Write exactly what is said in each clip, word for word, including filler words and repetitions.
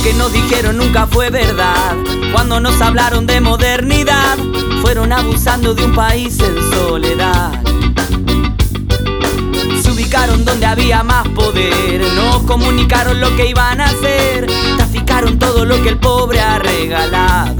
que nos dijeron nunca fue verdad. Cuando nos hablaron de modernidad, fueron abusando de un país en soledad. Se ubicaron donde había más poder, nos comunicaron lo que iban a hacer, traficaron todo lo que el pobre ha regalado.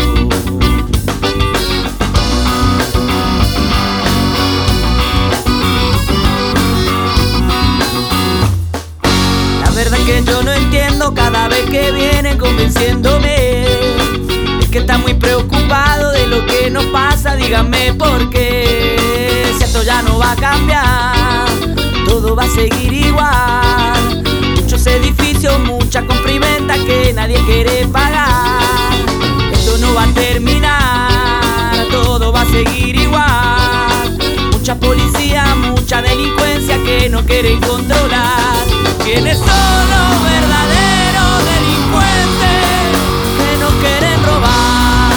La verdad que yo no entiendo cada vez que vienen convenciéndome. Es que está muy preocupado de lo que nos pasa, díganme por qué. Si esto ya no va a cambiar, todo va a seguir igual. Muchos edificios, mucha compra y venta que nadie quiere pagar. Esto no va a terminar, todo va a seguir igual. Mucha policía, mucha delincuencia que no quieren controlar. ¿Quiénes son los verdaderos delincuentes que no quieren robar?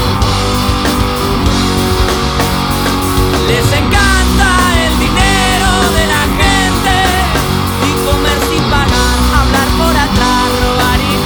Les encanta el dinero de la gente y comer sin pagar, hablar por atrás, robar y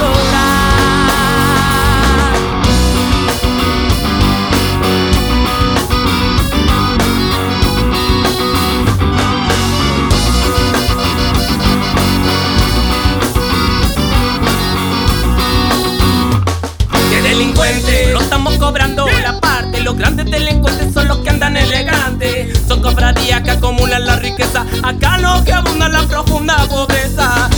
delincuentes, no estamos cobrando la parte. Los grandes delincuentes son los que andan elegantes. Son cofradías que acumulan la riqueza. Acá no que abunda la profunda pobreza.